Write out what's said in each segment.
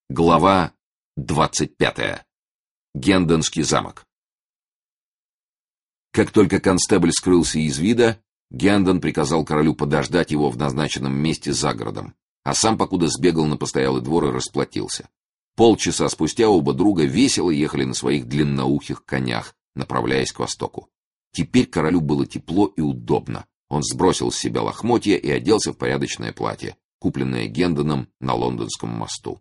Глава 25. Гендонский замок. Как только констебль скрылся из вида, Гендон приказал королю подождать его в назначенном месте за городом, а сам покуда сбегал на постоялый двор и расплатился. Полчаса спустя оба друга весело ехали на своих длинноухих конях, направляясь к востоку. Теперь королю было тепло и удобно. Он сбросил с себя лохмотья и оделся в порядочное платье, купленное Гендоном на Лондонском мосту.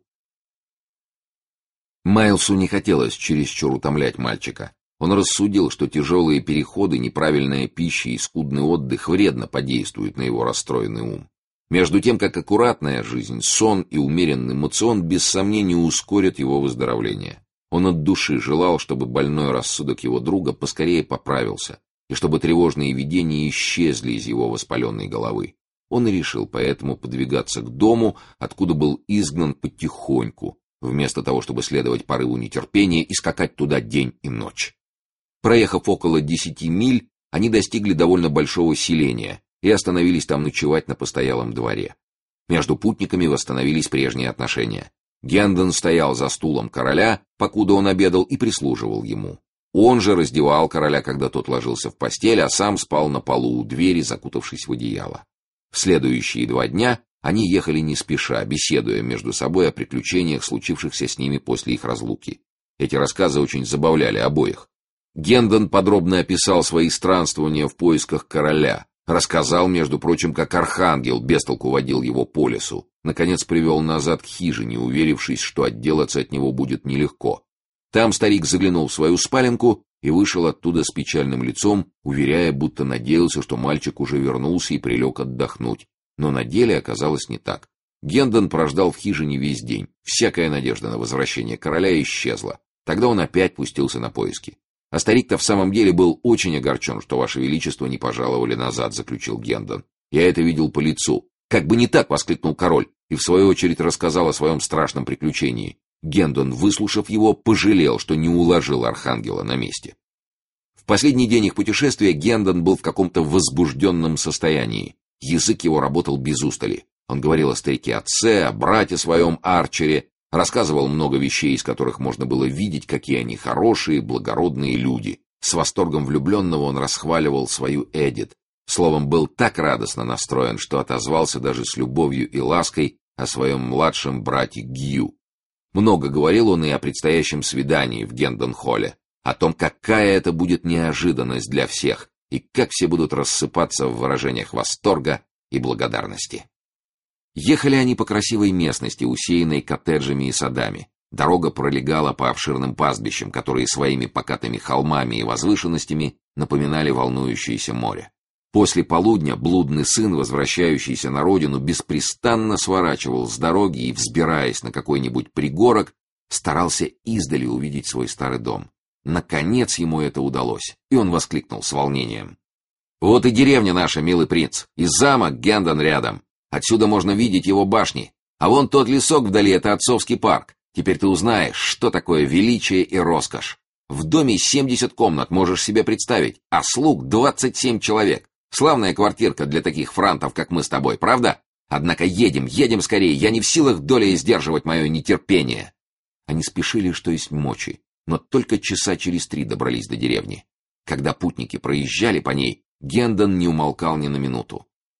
Майлсу не хотелось чересчур утомлять мальчика. Он рассудил, что тяжелые переходы, неправильная пища и скудный отдых вредно подействуют на его расстроенный ум. Между тем, как аккуратная жизнь, сон и умеренный мацион без сомнения ускорят его выздоровление. Он от души желал, чтобы больной рассудок его друга поскорее поправился, и чтобы тревожные видения исчезли из его воспаленной головы. Он и решил поэтому подвигаться к дому, откуда был изгнан потихоньку, вместо того, чтобы следовать порыву нетерпения и скакать туда день и ночь. Проехав около 10 миль, они достигли довольно большого селения и остановились там ночевать на постоялом дворе. Между путниками восстановились прежние отношения. Гендон стоял за стулом короля, покуда он обедал, и прислуживал ему. Он же раздевал короля, когда тот ложился в постель, а сам спал на полу у двери, закутавшись в одеяло. В следующие 2 дня они ехали не спеша, беседуя между собой о приключениях, случившихся с ними после их разлуки. Эти рассказы очень забавляли обоих. Гендон подробно описал свои странствования в поисках короля, рассказал, между прочим, как архангел без толку водил его по лесу, наконец привел назад к хижине, уверившись, что отделаться от него будет нелегко. Там старик заглянул в свою спаленку и вышел оттуда с печальным лицом, уверяя, будто надеялся, что мальчик уже вернулся и прилег отдохнуть. Но на деле оказалось не так. Гендон прождал в хижине весь день. Всякая надежда на возвращение короля исчезла. Тогда он опять пустился на поиски. А старик-то в самом деле был очень огорчен, что ваше величество не пожаловали назад, заключил Гендон. Я это видел по лицу. Как бы не так, воскликнул король, и в свою очередь рассказал о своем страшном приключении. Гендон, выслушав его, пожалел, что не уложил архангела на месте. В последний день их путешествия Гендон был в каком-то возбужденном состоянии. Язык его работал без устали. Он говорил о старике-отце, о брате своем Арчере, рассказывал много вещей, из которых можно было видеть, какие они хорошие, благородные люди. С восторгом влюбленного он расхваливал свою Эдит. Словом, был так радостно настроен, что отозвался даже с любовью и лаской о своем младшем брате Гью. Много говорил он и о предстоящем свидании в Гендон-холле, о том, какая это будет неожиданность для всех, и как все будут рассыпаться в выражениях восторга и благодарности. Ехали они по красивой местности, усеянной коттеджами и садами. Дорога пролегала по обширным пастбищам, которые своими покатыми холмами и возвышенностями напоминали волнующееся море. После полудня блудный сын, возвращающийся на родину, беспрестанно сворачивал с дороги и, взбираясь на какой-нибудь пригорок, старался издали увидеть свой старый дом. Наконец ему это удалось, и он воскликнул с волнением: «Вот и деревня наша, милый принц, и замок Гендон рядом. Отсюда можно видеть его башни. А вон тот лесок вдали — это отцовский парк. Теперь ты узнаешь, что такое величие и роскошь. В доме 70 комнат, можешь себе представить, а слуг 27 человек. Славная квартирка для таких франтов, как мы с тобой, правда? Однако едем скорее, я не в силах долей сдерживать мое нетерпение». Они спешили, что есть мочи, но только часа через 3 добрались до деревни. Когда путники проезжали по ней, Гендон не умолкал ни на минуту.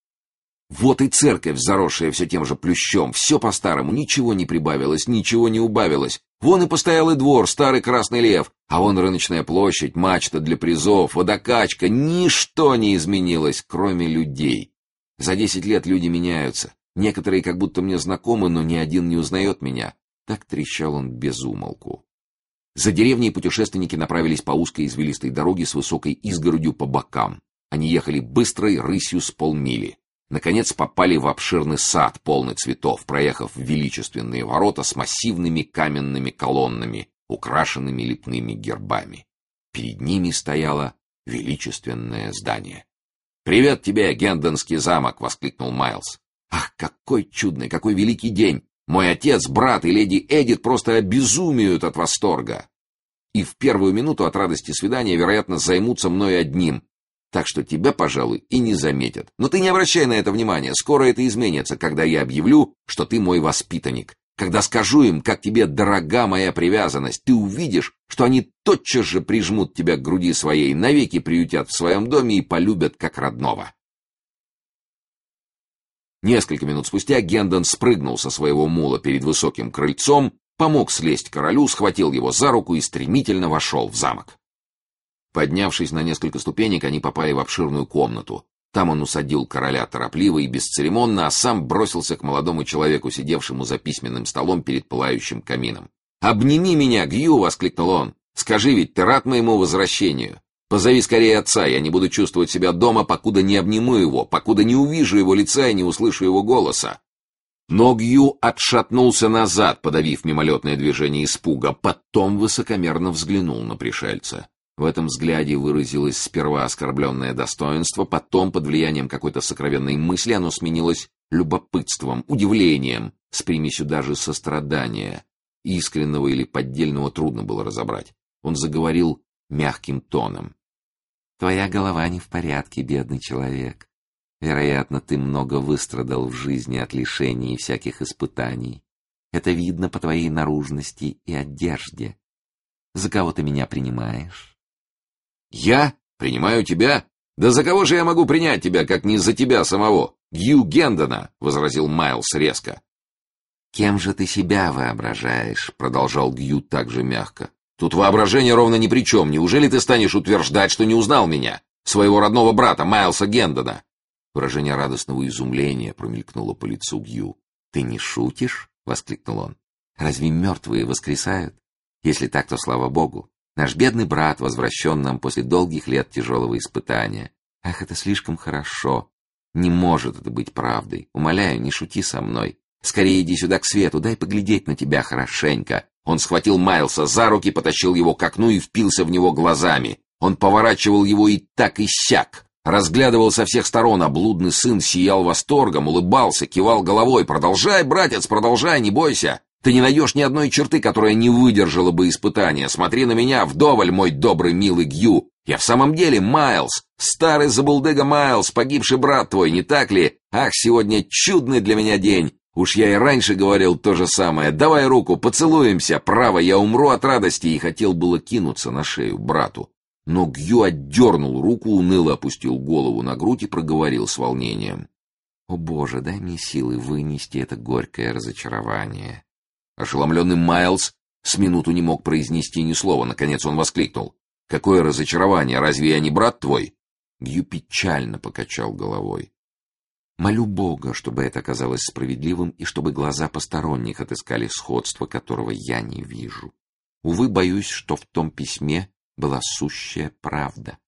Вот и церковь, заросшая все тем же плющом, все по-старому, ничего не прибавилось, ничего не убавилось. Вон и постоялый двор, старый Красный Лев, а вон рыночная площадь, мачта для призов, водокачка, ничто не изменилось, кроме людей. За 10 лет люди меняются, некоторые как будто мне знакомы, но ни один не узнает меня. Так трещал он без умолку. За деревней путешественники направились по узкой извилистой дороге с высокой изгородью по бокам. Они ехали быстрой рысью с полмили. Наконец попали в обширный сад, полный цветов, проехав величественные ворота с массивными каменными колоннами, украшенными лепными гербами. Перед ними стояло величественное здание. «Привет тебе, Гендонский замок!» — воскликнул Майлс. «Ах, какой чудный, какой великий день! Мой отец, брат и леди Эдит просто обезумеют от восторга. И в первую минуту от радости свидания, вероятно, займутся мной одним. Так что тебя, пожалуй, и не заметят. Но ты не обращай на это внимания. Скоро это изменится, когда я объявлю, что ты мой воспитанник. Когда скажу им, как тебе дорога моя привязанность, ты увидишь, что они тотчас же прижмут тебя к груди своей, навеки приютят в своем доме и полюбят как родного». Несколько минут спустя Гендон спрыгнул со своего мула перед высоким крыльцом, помог слезть королю, схватил его за руку и стремительно вошел в замок. Поднявшись на несколько ступенек, они попали в обширную комнату. Там он усадил короля торопливо и бесцеремонно, а сам бросился к молодому человеку, сидевшему за письменным столом перед пылающим камином. «Обними меня, Гью!» — воскликнул он. «Скажи, ведь ты рад моему возвращению? Позови скорее отца, я не буду чувствовать себя дома, покуда не обниму его, покуда не увижу его лица и не услышу его голоса». Но Гью отшатнулся назад, подавив мимолетное движение испуга, потом высокомерно взглянул на пришельца. В этом взгляде выразилось сперва оскорбленное достоинство, потом, под влиянием какой-то сокровенной мысли, оно сменилось любопытством, удивлением, с примесью даже сострадания. Искреннего или поддельного трудно было разобрать. Он заговорил мягким тоном. «Твоя голова не в порядке, бедный человек. Вероятно, ты много выстрадал в жизни от лишений и всяких испытаний. Это видно по твоей наружности и одежде. За кого ты меня принимаешь?» «Я? Принимаю тебя? Да за кого же я могу принять тебя, как не за тебя самого? Гью Гендона!» — возразил Майлз резко. «Кем же ты себя воображаешь?» — продолжал Гью также мягко. «Тут воображение ровно ни при чем. Неужели ты станешь утверждать, что не узнал меня, своего родного брата Майлса Гендона?» Выражение радостного изумления промелькнуло по лицу Гью. «Ты не шутишь?» — воскликнул он. «Разве мертвые воскресают? Если так, то слава Богу. Наш бедный брат возвращен нам после долгих лет тяжелого испытания. Ах, это слишком хорошо. Не может это быть правдой. Умоляю, не шути со мной. Скорее иди сюда к свету, дай поглядеть на тебя хорошенько». Он схватил Майлса за руки, потащил его к окну и впился в него глазами. Он поворачивал его и так и сяк. Разглядывал со всех сторон, а блудный сын сиял восторгом, улыбался, кивал головой. «Продолжай, братец, продолжай, не бойся. Ты не найдешь ни одной черты, которая не выдержала бы испытания. Смотри на меня вдоволь, мой добрый, милый Гью. Я в самом деле Майлз, старый забулдыга Майлз, погибший брат твой, не так ли? Ах, сегодня чудный для меня день. Уж я и раньше говорил то же самое. Давай руку, поцелуемся. Право, я умру от радости». И хотел было кинуться на шею брату. Но Гью отдернул руку, уныло опустил голову на грудь и проговорил с волнением. «О, Боже, дай мне силы вынести это горькое разочарование». Ошеломленный Майлз с минуту не мог произнести ни слова. Наконец он воскликнул. «Какое разочарование! Разве я не брат твой?» Гью печально покачал головой. «Молю Бога, чтобы это оказалось справедливым и чтобы глаза посторонних отыскали сходство, которого я не вижу. Увы, боюсь, что в том письме была сущая правда».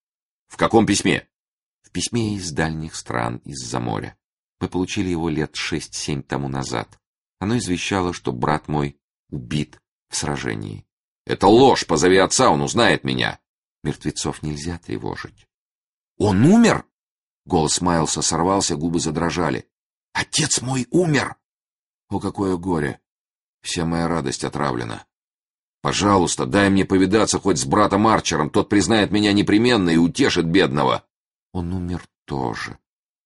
«В каком письме?» «В письме из дальних стран, из-за моря. Мы получили его лет 6-7 тому назад. Оно извещало, что брат мой убит в сражении». «Это ложь! Позови отца, он узнает меня!» «Мертвецов нельзя тревожить». «Он умер?» Голос Майлса сорвался, губы задрожали. «Отец мой умер!» «О, какое горе! Вся моя радость отравлена. Пожалуйста, дай мне повидаться хоть с братом Арчером, тот признает меня непременно и утешит бедного». «Он умер тоже».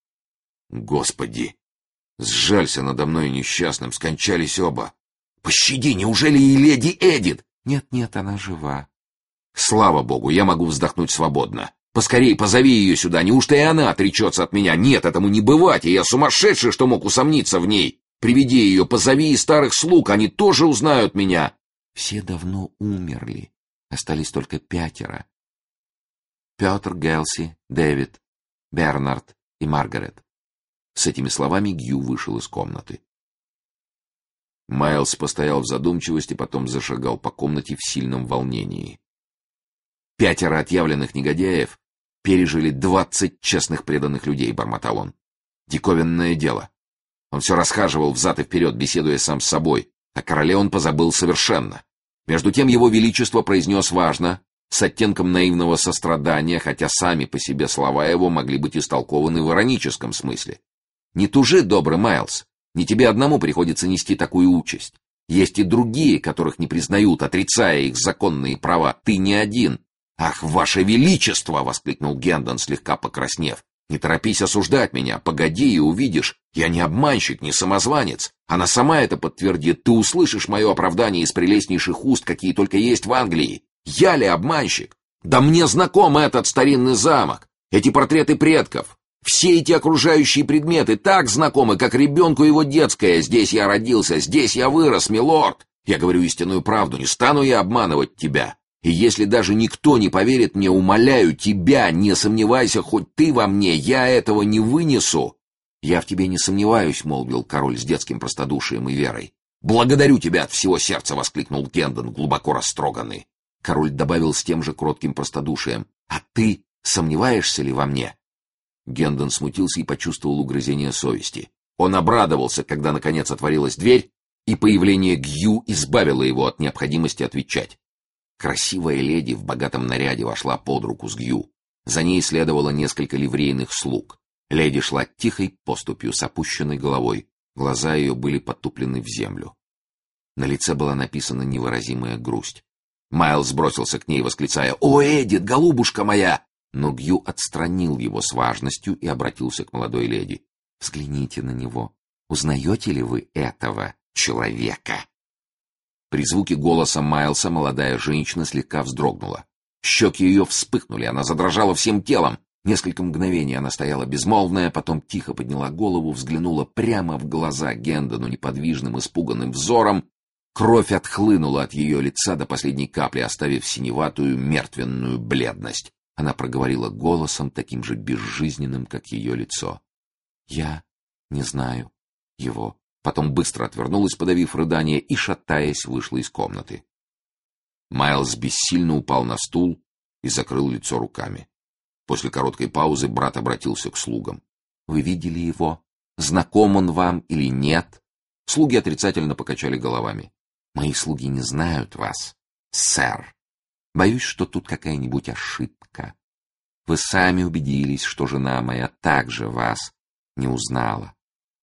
«Господи! Сжалься надо мной несчастным, скончались оба. Пощади, неужели и леди Эдит?» «Нет, она жива». «Слава Богу, я могу вздохнуть свободно. Поскорей позови ее сюда, неужто и она отречется от меня? Нет, этому не бывать, и я сумасшедший, что мог усомниться в ней. Приведи ее, позови и старых слуг, они тоже узнают меня». «Все давно умерли, остались только 5. Петр, Гелси, Дэвид, Бернард и Маргарет». С этими словами Гью вышел из комнаты. Майлз постоял в задумчивости, потом зашагал по комнате в сильном волнении. 5 отъявленных негодяев пережили 20 честных преданных людей, бормотал он. Диковинное дело. Он все расхаживал взад и вперед, беседуя сам с собой. О короле он позабыл совершенно. Между тем его величество произнес важно, с оттенком наивного сострадания, хотя сами по себе слова его могли быть истолкованы в ироническом смысле. «Не тужи, добрый Майлз, не тебе одному приходится нести такую участь. Есть и другие, которых не признают, отрицая их законные права. Ты не один». «Ах, ваше величество!» — воскликнул Гендон, слегка покраснев. Не торопись осуждать меня, погоди и увидишь. Я не обманщик, не самозванец. Она сама это подтвердит. Ты услышишь мое оправдание из прелестнейших уст, какие только есть в Англии. Я ли обманщик? Да мне знаком этот старинный замок, эти портреты предков. Все эти окружающие предметы так знакомы, как ребенку его детское. Здесь я родился, здесь я вырос, милорд. Я говорю истинную правду, не стану я обманывать тебя. И если даже никто не поверит мне, умоляю тебя, не сомневайся хоть ты во мне, я этого не вынесу. Я в тебе не сомневаюсь, молвил король с детским простодушием и верой. Благодарю тебя от всего сердца, воскликнул Гендон, глубоко растроганный. Король добавил с тем же кротким простодушием: а ты сомневаешься ли во мне? Гендон смутился и почувствовал угрызение совести. Он обрадовался, когда наконец отворилась дверь, и появление Гью избавило его от необходимости отвечать. Красивая леди в богатом наряде вошла под руку с Гью. За ней следовало несколько ливрейных слуг. Леди шла тихой поступью с опущенной головой. Глаза ее были потуплены в землю. На лице была написана невыразимая грусть. Майлз бросился к ней, восклицая: «О, Эдит, голубушка моя!» Но Гью отстранил его с важностью и обратился к молодой леди. «Взгляните на него. Узнаете ли вы этого человека?» При звуке голоса Майлса молодая женщина слегка вздрогнула. Щеки ее вспыхнули, она задрожала всем телом. Несколько мгновений она стояла безмолвная, потом тихо подняла голову, взглянула прямо в глаза Гендону неподвижным, испуганным взором. Кровь отхлынула от ее лица до последней капли, оставив синеватую мертвенную бледность. Она проговорила голосом, таким же безжизненным, как ее лицо: «Я не знаю его». Потом быстро отвернулась, подавив рыдание, и, шатаясь, вышла из комнаты. Майлз бессильно упал на стул и закрыл лицо руками. После короткой паузы брат обратился к слугам. «Вы видели его? Знаком он вам или нет?» Слуги отрицательно покачали головами. «Мои слуги не знают вас, сэр. Боюсь, что тут какая-нибудь ошибка. Вы сами убедились, что жена моя также вас не узнала».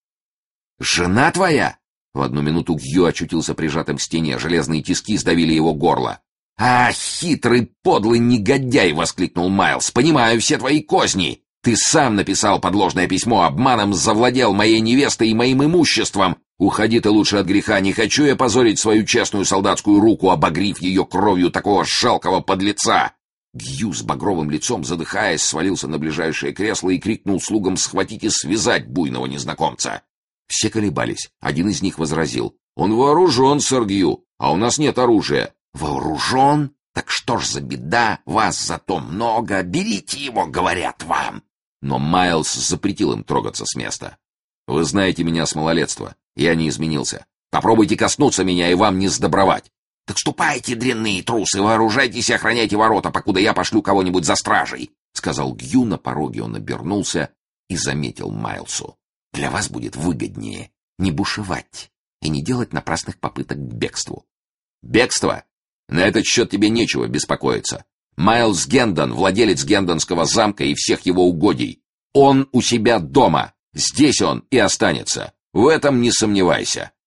«Жена твоя?» В одну минуту Гью очутился прижатым к стене, железные тиски сдавили его горло. «А, хитрый, подлый негодяй!» — воскликнул Майлз. «Понимаю все твои козни! Ты сам написал подложное письмо, обманом завладел моей невестой и моим имуществом! Уходи ты лучше от греха, не хочу я позорить свою честную солдатскую руку, обогрив ее кровью такого жалкого подлеца!» Гью с багровым лицом, задыхаясь, свалился на ближайшее кресло и крикнул слугам схватить и связать буйного незнакомца. Все колебались. Один из них возразил: «Он вооружен, сэр Гью, а у нас нет оружия». «Вооружен? Так что ж за беда? Вас зато много. Берите его, говорят вам». Но Майлз запретил им трогаться с места. «Вы знаете меня с малолетства. Я не изменился. Попробуйте коснуться меня, и вам не сдобровать». «Так ступайте, дрянные трусы, вооружайтесь и охраняйте ворота, покуда я пошлю кого-нибудь за стражей», — сказал Гью. На пороге он обернулся и заметил Майлсу: «Для вас будет выгоднее не бушевать и не делать напрасных попыток к бегству». «Бегство? На этот счет тебе нечего беспокоиться. Майлз Гендон, владелец Гендонского замка и всех его угодий. Он у себя дома. Здесь он и останется. В этом не сомневайся».